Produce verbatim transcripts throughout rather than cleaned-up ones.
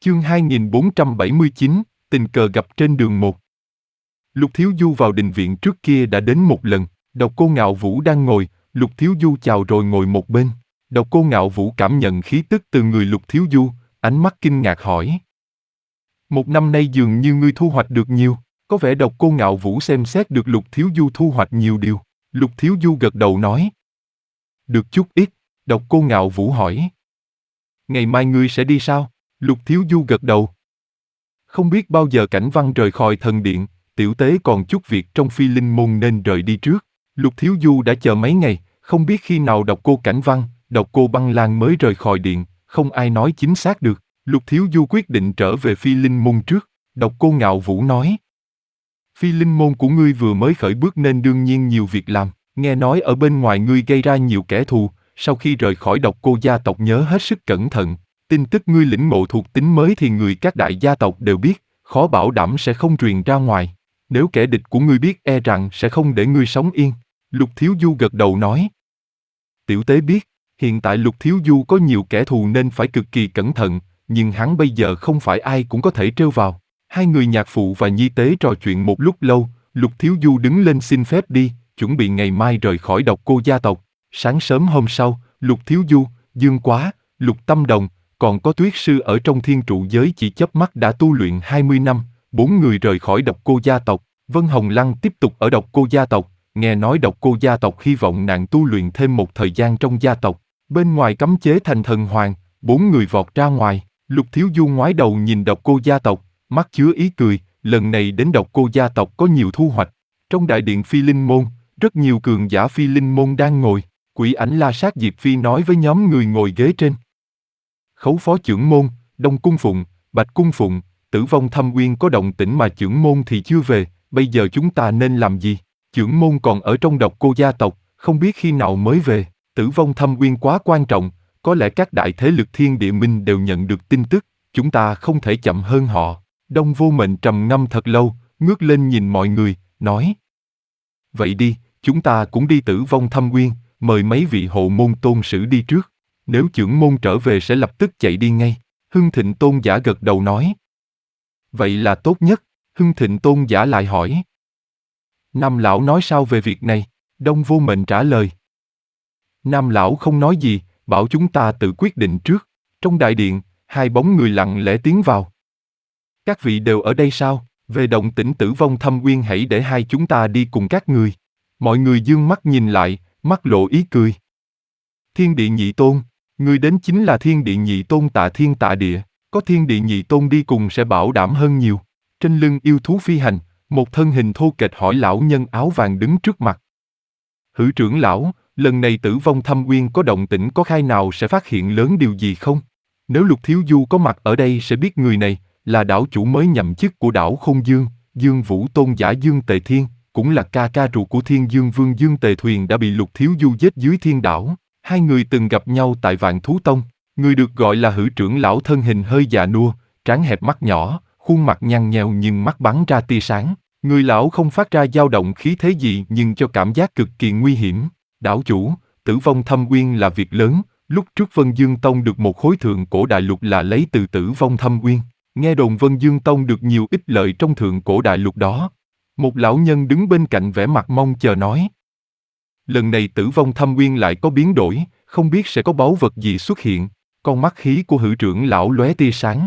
Chương hai nghìn bốn trăm bảy mươi chín, tình cờ gặp trên đường một. Lục Thiếu Du vào đình viện trước kia đã đến một lần, Độc Cô Ngạo Vũ đang ngồi, Lục Thiếu Du chào rồi ngồi một bên. Độc Cô Ngạo Vũ cảm nhận khí tức từ người Lục Thiếu Du, ánh mắt kinh ngạc hỏi. Một năm nay dường như ngươi thu hoạch được nhiều, có vẻ Độc Cô Ngạo Vũ xem xét được Lục Thiếu Du thu hoạch nhiều điều. Lục Thiếu Du gật đầu nói. Được chút ít, Độc Cô Ngạo Vũ hỏi. Ngày mai ngươi sẽ đi sao? Lục Thiếu Du gật đầu. Không biết bao giờ Cảnh Văn rời khỏi thần điện, tiểu tế còn chút việc trong Phi Linh môn nên rời đi trước. Lục Thiếu Du đã chờ mấy ngày, không biết khi nào Độc Cô Cảnh Văn, Độc Cô Băng Lan mới rời khỏi điện, không ai nói chính xác được. Lục Thiếu Du quyết định trở về Phi Linh môn trước. Độc Cô Ngạo Vũ nói. Phi Linh môn của ngươi vừa mới khởi bước nên đương nhiên nhiều việc làm, nghe nói ở bên ngoài ngươi gây ra nhiều kẻ thù, sau khi rời khỏi Độc Cô gia tộc nhớ hết sức cẩn thận. Tin tức ngươi lĩnh ngộ thuộc tính mới thì người các đại gia tộc đều biết, khó bảo đảm sẽ không truyền ra ngoài. Nếu kẻ địch của ngươi biết e rằng sẽ không để ngươi sống yên. Lục Thiếu Du gật đầu nói. Tiểu tế biết, hiện tại Lục Thiếu Du có nhiều kẻ thù nên phải cực kỳ cẩn thận, nhưng hắn bây giờ không phải ai cũng có thể trêu vào. Hai người nhạc phụ và nhi tế trò chuyện một lúc lâu, Lục Thiếu Du đứng lên xin phép đi, chuẩn bị ngày mai rời khỏi Độc Cô gia tộc. Sáng sớm hôm sau, Lục Thiếu Du, Dương Quá, Lục Tâm Đồng, còn có Tuyết Sư ở trong thiên trụ giới chỉ chớp mắt đã tu luyện hai mươi năm, bốn người rời khỏi Độc Cô gia tộc. Vân Hồng Lăng tiếp tục ở Độc Cô gia tộc, nghe nói Độc Cô gia tộc hy vọng nàng tu luyện thêm một thời gian trong gia tộc. Bên ngoài cấm chế thành thần hoàng, bốn người vọt ra ngoài. Lục Thiếu Du ngoái đầu nhìn Độc Cô gia tộc, mắt chứa ý cười, lần này đến Độc Cô gia tộc có nhiều thu hoạch. Trong đại điện Phi Linh môn, rất nhiều cường giả Phi Linh môn đang ngồi. Quỷ Ảnh La Sát Diệp Phi nói với nhóm người ngồi ghế trên. Khấu phó trưởng môn, Đông Cung Phụng, Bạch Cung Phụng, Tử Vong Thâm Uyên có động tĩnh mà trưởng môn thì chưa về, bây giờ chúng ta nên làm gì? Trưởng môn còn ở trong Độc Cô gia tộc, không biết khi nào mới về. Tử Vong Thâm Uyên quá quan trọng, có lẽ các đại thế lực thiên địa minh đều nhận được tin tức, chúng ta không thể chậm hơn họ. Đông Vô Mệnh trầm ngâm thật lâu, ngước lên nhìn mọi người, nói. Vậy đi, chúng ta cũng đi Tử Vong Thâm Uyên, mời mấy vị hộ môn tôn sử đi trước. Nếu trưởng môn trở về sẽ lập tức chạy đi ngay. Hưng Thịnh Tôn giả gật đầu nói. Vậy là tốt nhất. Hưng Thịnh Tôn giả lại hỏi. Nam lão nói sao về việc này? Đông Vô Mệnh trả lời. Nam lão không nói gì, bảo chúng ta tự quyết định trước. Trong đại điện, hai bóng người lặng lẽ tiến vào. Các vị đều ở đây sao? Về động tĩnh Tử Vong Thâm Uyên hãy để hai chúng ta đi cùng các người. Mọi người dương mắt nhìn lại, mắt lộ ý cười. Thiên địa nhị tôn, người đến chính là thiên địa nhị tôn Tạ Thiên Tạ Địa, có thiên địa nhị tôn đi cùng sẽ bảo đảm hơn nhiều. Trên lưng yêu thú phi hành, một thân hình thô kệch hỏi lão nhân áo vàng đứng trước mặt. Hử trưởng lão, lần này Tử Vong Thâm Uyên có động tĩnh có khai nào sẽ phát hiện lớn điều gì không? Nếu Lục Thiếu Du có mặt ở đây sẽ biết người này là đảo chủ mới nhậm chức của đảo Không Dương, Dương Vũ Tôn giả Dương Tề Thiên, cũng là ca ca ruột của Thiên Dương Vương Dương Tề Thuyền đã bị Lục Thiếu Du giết dưới thiên đảo. Hai người từng gặp nhau tại Vạn Thú Tông. Người được gọi là Hử trưởng lão thân hình hơi già nua, trán hẹp mắt nhỏ, khuôn mặt nhăn nheo nhưng mắt bắn ra tia sáng. Người lão không phát ra dao động khí thế gì nhưng cho cảm giác cực kỳ nguy hiểm. Đảo chủ, Tử Vong Thâm Uyên là việc lớn, lúc trước Vân Dương Tông được một khối thượng cổ đại lục là lấy từ Tử Vong Thâm Uyên. Nghe đồn Vân Dương Tông được nhiều ích lợi trong thượng cổ đại lục đó. Một lão nhân đứng bên cạnh vẻ mặt mong chờ nói. Lần này Tử Vong Thâm Uyên lại có biến đổi, không biết sẽ có báu vật gì xuất hiện. Con mắt khí của Hử trưởng lão lóe tia sáng.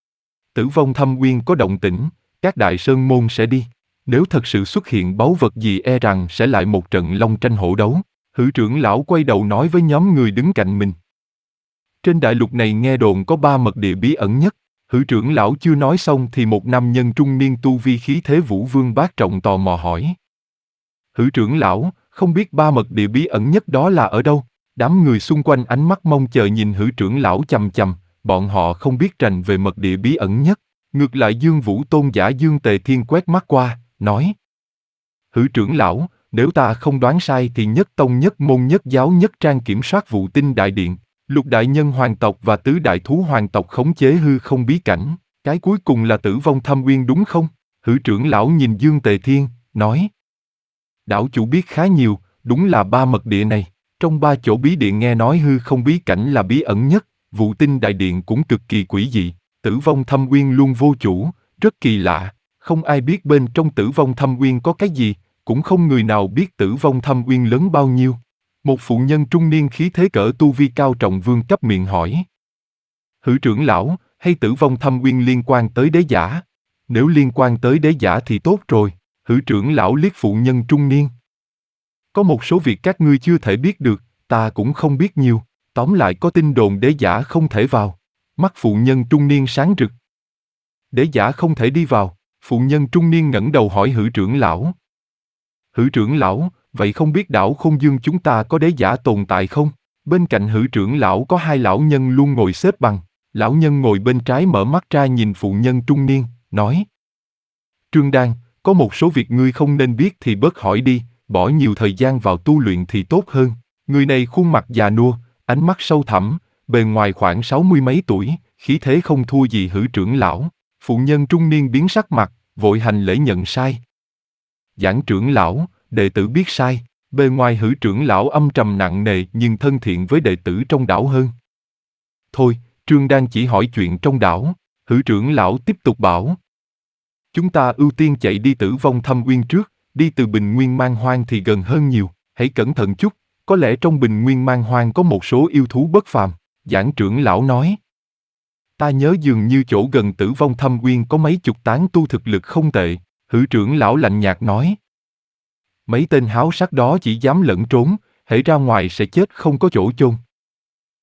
Tử Vong Thâm Uyên có động tĩnh, các đại sơn môn sẽ đi. Nếu thật sự xuất hiện báu vật gì e rằng sẽ lại một trận long tranh hổ đấu. Hử trưởng lão quay đầu nói với nhóm người đứng cạnh mình. Trên đại lục này nghe đồn có ba mật địa bí ẩn nhất. Hử trưởng lão chưa nói xong thì một nam nhân trung niên tu vi khí thế Vũ Vương bát trọng tò mò hỏi. Hử trưởng lão, không biết ba mật địa bí ẩn nhất đó là ở đâu? Đám người xung quanh ánh mắt mong chờ nhìn Hử trưởng lão chằm chằm, bọn họ không biết rành về mật địa bí ẩn nhất. Ngược lại Dương Vũ Tôn giả Dương Tề Thiên quét mắt qua, nói. Hử trưởng lão, nếu ta không đoán sai thì nhất tông nhất môn nhất giáo nhất trang kiểm soát vụ tinh đại điện, lục đại nhân hoàng tộc và tứ đại thú hoàng tộc khống chế hư không bí cảnh, cái cuối cùng là Tử Vong Thâm Uyên đúng không? Hử trưởng lão nhìn Dương Tề Thiên, nói. Đảo chủ biết khá nhiều, đúng là ba mật địa này. Trong ba chỗ bí điện nghe nói hư không bí cảnh là bí ẩn nhất, vụ tinh đại điện cũng cực kỳ quỷ dị. Tử vong thâm uyên luôn vô chủ, rất kỳ lạ, không ai biết bên trong tử vong thâm uyên có cái gì, cũng không người nào biết tử vong thâm uyên lớn bao nhiêu. Một phụ nhân trung niên khí thế cỡ tu vi cao trọng vương cấp miệng hỏi. Hử trưởng lão, hay tử vong thâm uyên liên quan tới đế giả? Nếu liên quan tới đế giả thì tốt rồi, hử trưởng lão liếc phụ nhân trung niên. Có một số việc các ngươi chưa thể biết được, ta cũng không biết nhiều, tóm lại có tin đồn đế giả không thể vào. Mắt phụ nhân trung niên sáng rực. Đế giả không thể đi vào, phụ nhân trung niên ngẩng đầu hỏi hử trưởng lão. Hử trưởng lão, vậy không biết đảo Không Dương chúng ta có đế giả tồn tại không? Bên cạnh hử trưởng lão có hai lão nhân luôn ngồi xếp bằng. Lão nhân ngồi bên trái mở mắt ra nhìn phụ nhân trung niên, nói. Trương Đan, có một số việc ngươi không nên biết thì bớt hỏi đi, bỏ nhiều thời gian vào tu luyện thì tốt hơn. Người này khuôn mặt già nua, ánh mắt sâu thẳm, bề ngoài khoảng sáu mươi mấy tuổi, khí thế không thua gì hử trưởng lão. Phụ nhân trung niên biến sắc mặt, vội hành lễ nhận sai. Giảng trưởng lão, đệ tử biết sai. Bề ngoài hử trưởng lão âm trầm nặng nề nhưng thân thiện với đệ tử trong đảo hơn. Thôi, Trương Đan chỉ hỏi chuyện trong đảo, hử trưởng lão tiếp tục bảo. Chúng ta ưu tiên chạy đi tử vong thâm uyên trước, đi từ bình nguyên man hoang thì gần hơn nhiều, hãy cẩn thận chút, có lẽ trong bình nguyên man hoang có một số yêu thú bất phàm, giảng trưởng lão nói. Ta nhớ dường như chỗ gần tử vong thâm uyên có mấy chục tán tu thực lực không tệ, hử trưởng lão lạnh nhạt nói. Mấy tên háo sắc đó chỉ dám lẫn trốn, hễ ra ngoài sẽ chết không có chỗ chôn.